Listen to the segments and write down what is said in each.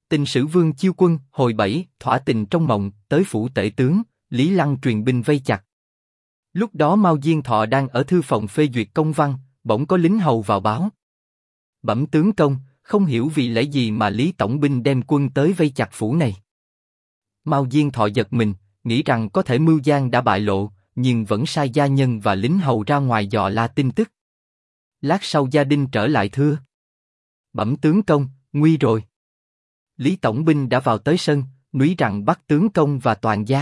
Tình sử vương Chiêu Quân, hồi 7, thỏa tình trong mộng, tới phủ tể tướng, Lý Lăng truyền binh vây chặt. Lúc đó Mao Diên Thọ đang ở thư phòng phê duyệt công văn, bỗng có lính hầu vào báo. Bẩm tướng công, không hiểu vì lẽ gì mà Lý tổng binh đem quân tới vây chặt phủ này. Mao Diên Thọ giật mình, nghĩ rằng có thể mưu gian đã bại lộ, nhưng vẫn sai gia nhân và lính hầu ra ngoài dò la tin tức. Lát sau gia đình trở lại thưa: bẩm tướng công, nguy rồi. Lý tổng binh đã vào tới sân, núi rằng bắt tướng công và toàn gia.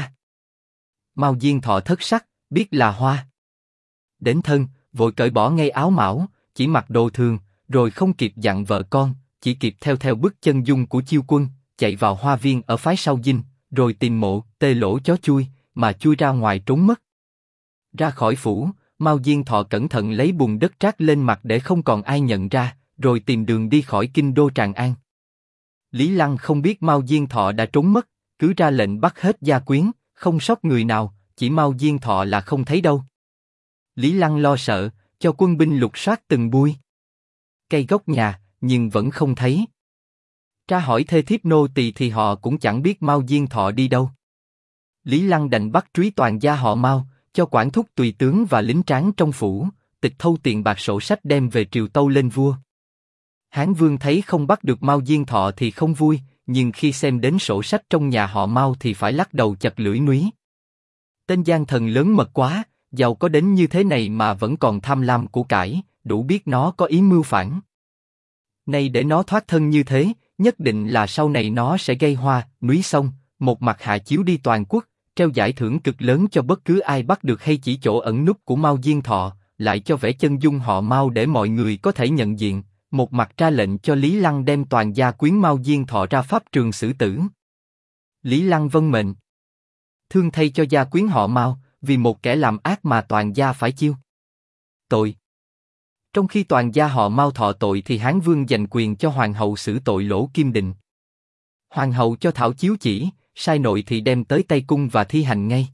Mao Diên Thọ thất sắc, biết là Hoa. Đến thân, vội cởi bỏ ngay áo mão, chỉ mặc đồ thường, rồi không kịp dặn vợ con, chỉ kịp theo bước chân dung của Chiêu Quân, chạy vào hoa viên ở phái sau dinh, rồi tìm mộ, tê lỗ chó chui, mà chui ra ngoài trốn mất. Ra khỏi phủ, Mao Diên Thọ cẩn thận lấy bùn đất trát lên mặt để không còn ai nhận ra, rồi tìm đường đi khỏi kinh đô Tràng An. Lý Lăng không biết Mao Diên Thọ đã trốn mất, cứ ra lệnh bắt hết gia quyến, không sót người nào, chỉ Mao Diên Thọ là không thấy đâu. Lý Lăng lo sợ, cho quân binh lục soát từng bui cây gốc nhà, nhưng vẫn không thấy. Tra hỏi thê thiếp nô tỳ thì họ cũng chẳng biết Mao Diên Thọ đi đâu. Lý Lăng đành bắt trúy toàn gia họ Mao, cho quản thúc tùy tướng và lính tráng trong phủ, tịch thâu tiền bạc sổ sách đem về triều tâu lên vua. Hán Vương thấy không bắt được Mao Diên Thọ thì không vui, nhưng khi xem đến sổ sách trong nhà họ Mao thì phải lắc đầu chặt lưỡi núi. Tên gian thần lớn mật quá, giàu có đến như thế này mà vẫn còn tham lam của cải, đủ biết nó có ý mưu phản. Nay để nó thoát thân như thế, nhất định là sau này nó sẽ gây hoa, núi sông, một mặt hạ chiếu đi toàn quốc, treo giải thưởng cực lớn cho bất cứ ai bắt được hay chỉ chỗ ẩn núp của Mao Diên Thọ, lại cho vẽ chân dung họ Mao để mọi người có thể nhận diện, một mặt ra lệnh cho Lý Lăng đem toàn gia quyến Mao Diên Thọ ra pháp trường xử tử. Lý Lăng vâng mệnh. Thương thay cho gia quyến họ Mao, vì một kẻ làm ác mà toàn gia phải chiêu tội. Trong khi toàn gia họ Mao thọ tội thì Hán Vương dành quyền cho hoàng hậu xử tội Lỗ Kim Định. Hoàng hậu cho thảo chiếu chỉ, sai nội thị đem tới Tây Cung và thi hành ngay.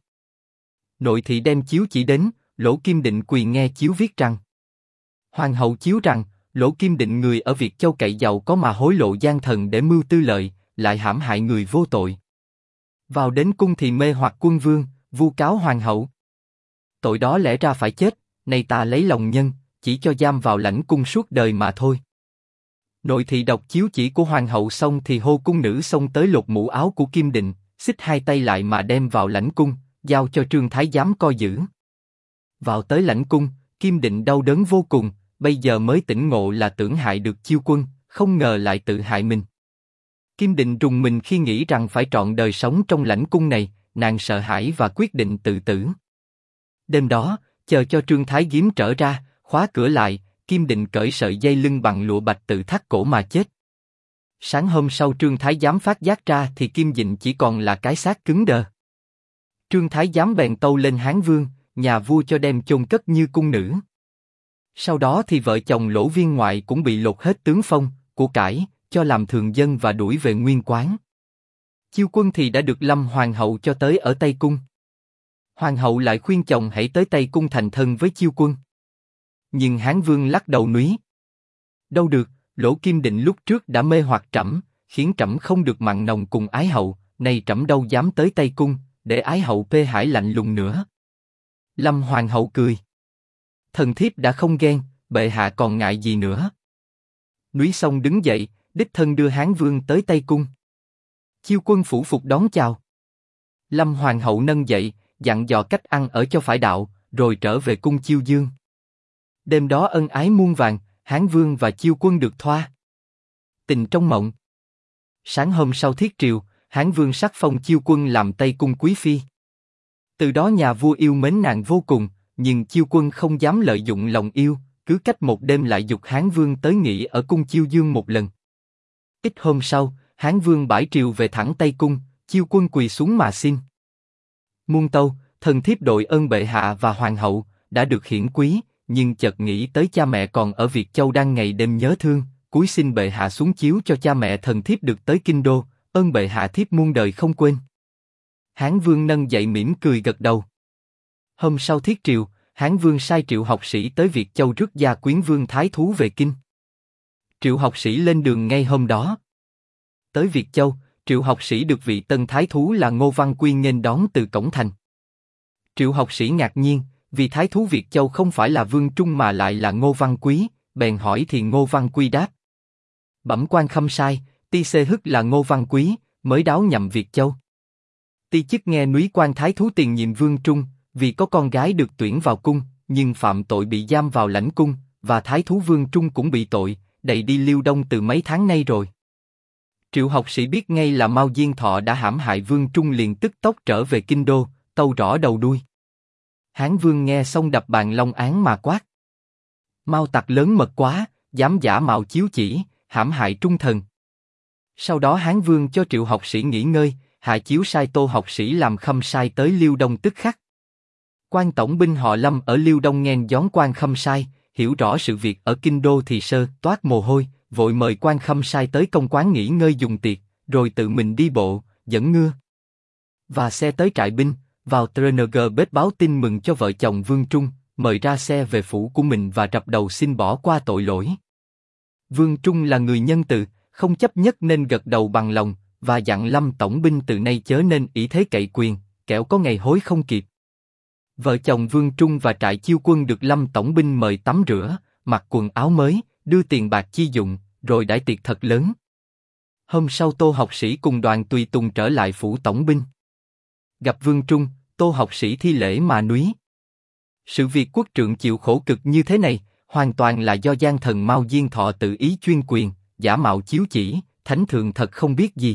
Nội thị đem chiếu chỉ đến, Lỗ Kim Định quỳ nghe chiếu viết rằng: hoàng hậu chiếu rằng, Lỗ Kim Định người ở Việt Châu cậy giàu có mà hối lộ gian thần để mưu tư lợi, lại hãm hại người vô tội. Vào đến cung thì mê hoặc quân vương, vu cáo hoàng hậu. Tội đó lẽ ra phải chết, nay ta lấy lòng nhân, chỉ cho giam vào lãnh cung suốt đời mà thôi. Nội thị đọc chiếu chỉ của hoàng hậu xong thì hô cung nữ xông tới lột mũ áo của Kim Định, xích hai tay lại mà đem vào lãnh cung, giao cho Trương Thái giám coi giữ. Vào tới lãnh cung, Kim Định đau đớn vô cùng, bây giờ mới tỉnh ngộ là tưởng hại được Chiêu Quân, không ngờ lại tự hại mình. Kim Định rùng mình khi nghĩ rằng phải trọn đời sống trong lãnh cung này, nàng sợ hãi và quyết định tự tử. Đêm đó, chờ cho Trương Thái giám trở ra, khóa cửa lại, Kim Định cởi sợi dây lưng bằng lụa bạch tự thắt cổ mà chết. Sáng hôm sau Trương Thái giám phát giác ra thì Kim Định chỉ còn là cái xác cứng đờ. Trương Thái giám bèn tâu lên Hán Vương, nhà vua cho đem chôn cất như cung nữ. Sau đó thì vợ chồng Lỗ Viên Ngoại cũng bị lột hết tướng phong, của cải, cho làm thường dân và đuổi về nguyên quán. Chiêu Quân thì đã được Lâm Hoàng hậu cho tới ở Tây Cung. Hoàng hậu lại khuyên chồng hãy tới Tây Cung thành thân với Chiêu Quân. Nhưng Hán Vương lắc đầu núi: đâu được, Lỗ Kim Định lúc trước đã mê hoặc trẫm, khiến trẫm không được mặn nồng cùng ái hậu, nay trẫm đâu dám tới Tây Cung, để ái hậu Pê Hải lạnh lùng nữa. Lâm Hoàng hậu cười: thần thiếp đã không ghen, bệ hạ còn ngại gì nữa. Núi Sông đứng dậy, đích thân đưa Hán Vương tới Tây Cung. Chiêu Quân phủ phục đón chào. Lâm Hoàng hậu nâng dậy, dặn dò cách ăn ở cho phải đạo, rồi trở về cung Chiêu Dương. Đêm đó ân ái muôn vàn, Hán Vương và Chiêu Quân được thoa tình trong mộng. Sáng hôm sau thiết triều, Hán Vương sắc phong Chiêu Quân làm Tây Cung quý phi. Từ đó nhà vua yêu mến nàng vô cùng, nhưng Chiêu Quân không dám lợi dụng lòng yêu, cứ cách một đêm lại giục Hán Vương tới nghỉ ở cung Chiêu Dương một lần. Ít hôm sau, Hán Vương bãi triều về thẳng Tây Cung, Chiêu Quân quỳ xuống mà xin: muôn tâu, thần thiếp đội ơn bệ hạ và hoàng hậu, đã được hiển quý, nhưng chợt nghĩ tới cha mẹ còn ở Việt Châu đang ngày đêm nhớ thương, cúi xin bệ hạ xuống chiếu cho cha mẹ thần thiếp được tới kinh đô, ơn bệ hạ thiếp muôn đời không quên. Hán Vương nâng dậy mỉm cười gật đầu. Hôm sau thiết triều, Hán Vương sai triệu học sĩ tới Việt Châu rước gia quyến Vương Thái Thú về kinh. Triệu học sĩ lên đường ngay hôm đó. Tới Việt Châu, Triệu học sĩ được vị tân thái thú là Ngô Văn Quy nghênh đón từ cổng thành. Triệu học sĩ ngạc nhiên, vì thái thú Việt Châu không phải là Vương Trung mà lại là Ngô Văn Quý, bèn hỏi thì Ngô Văn Quy đáp: Bẩm quan khâm sai, ti xê hức là Ngô Văn Quý, mới đáo nhậm Việt Châu. Ti chức nghe núi quan thái thú tiền nhiệm Vương Trung, vì có con gái được tuyển vào cung, nhưng phạm tội bị giam vào lãnh cung, và thái thú Vương Trung cũng bị tội, đày đi Liêu Đông từ mấy tháng nay rồi. Triệu học sĩ biết ngay là Mao Diên Thọ đã hãm hại Vương Trung, liền tức tốc trở về kinh đô, tâu rõ đầu đuôi. Hán Vương nghe xong đập bàn long án mà quát: Mao tặc lớn mật quá, dám giả mạo chiếu chỉ, hãm hại trung thần. Sau đó Hán Vương cho Triệu học sĩ nghỉ ngơi, hạ chiếu sai Tô học sĩ làm khâm sai tới Liêu Đông tức khắc. Quan tổng binh họ Lâm ở Liêu Đông nghe gión quan khâm sai, hiểu rõ sự việc ở kinh đô thì sơ toát mồ hôi, vội mời quan khâm sai tới công quán nghỉ ngơi dùng tiệc, rồi tự mình đi bộ, dẫn ngựa và xe tới trại binh, vào TNG bếp báo tin mừng cho vợ chồng Vương Trung, mời ra xe về phủ của mình và rập đầu xin bỏ qua tội lỗi. Vương Trung là người nhân từ, không chấp nhất nên gật đầu bằng lòng, và dặn Lâm tổng binh từ nay chớ nên ỷ thế cậy quyền, kẻo có ngày hối không kịp. Vợ chồng Vương Trung và trại chiêu quân được Lâm tổng binh mời tắm rửa, mặc quần áo mới, đưa tiền bạc chi dụng, rồi đãi tiệc thật lớn. Hôm sau Tô học sĩ cùng đoàn tùy tùng trở lại phủ tổng binh. Gặp Vương Trung, Tô học sĩ thi lễ mà núi: Sự việc quốc trượng chịu khổ cực như thế này, hoàn toàn là do gian thần Mao Diên Thọ tự ý chuyên quyền, giả mạo chiếu chỉ, thánh thượng thật không biết gì.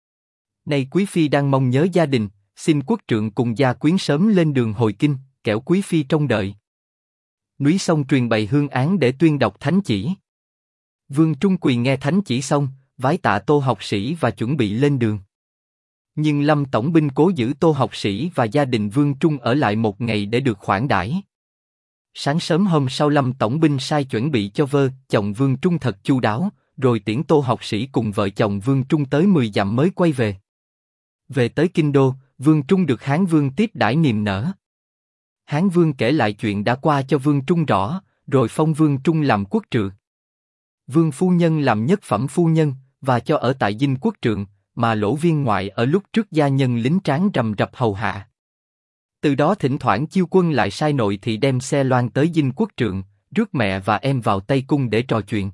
Nay quý phi đang mong nhớ gia đình, xin quốc trượng cùng gia quyến sớm lên đường hồi kinh, kẻo quý phi trông đợi. Núi xong truyền bày hương án để tuyên đọc thánh chỉ. Vương Trung quỳ nghe thánh chỉ xong, vái tạ Tô học sĩ và chuẩn bị lên đường. Nhưng Lâm tổng binh cố giữ Tô học sĩ và gia đình Vương Trung ở lại một ngày để được khoản đãi. Sáng sớm hôm sau Lâm tổng binh sai chuẩn bị cho vợ chồng Vương Trung thật chu đáo, rồi tiễn Tô học sĩ cùng vợ chồng Vương Trung tới 10 dặm mới quay về. Về tới kinh đô, Vương Trung được Hán Vương tiếp đãi niềm nở. Hán Vương kể lại chuyện đã qua cho Vương Trung rõ, rồi phong Vương Trung làm quốc trượng. Vương phu nhân làm nhất phẩm phu nhân, và cho ở tại dinh quốc trượng, mà Lỗ viên ngoại ở lúc trước gia nhân lính tráng rầm rập hầu hạ. Từ đó thỉnh thoảng chiêu quân lại sai nội thị đem xe loan tới dinh quốc trượng, rước mẹ và em vào Tây Cung để trò chuyện.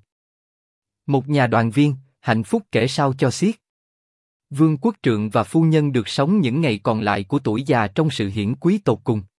Một nhà đoàn viên, hạnh phúc kể sao cho xiết. Vương quốc trượng và phu nhân được sống những ngày còn lại của tuổi già trong sự hiển quý tột cùng.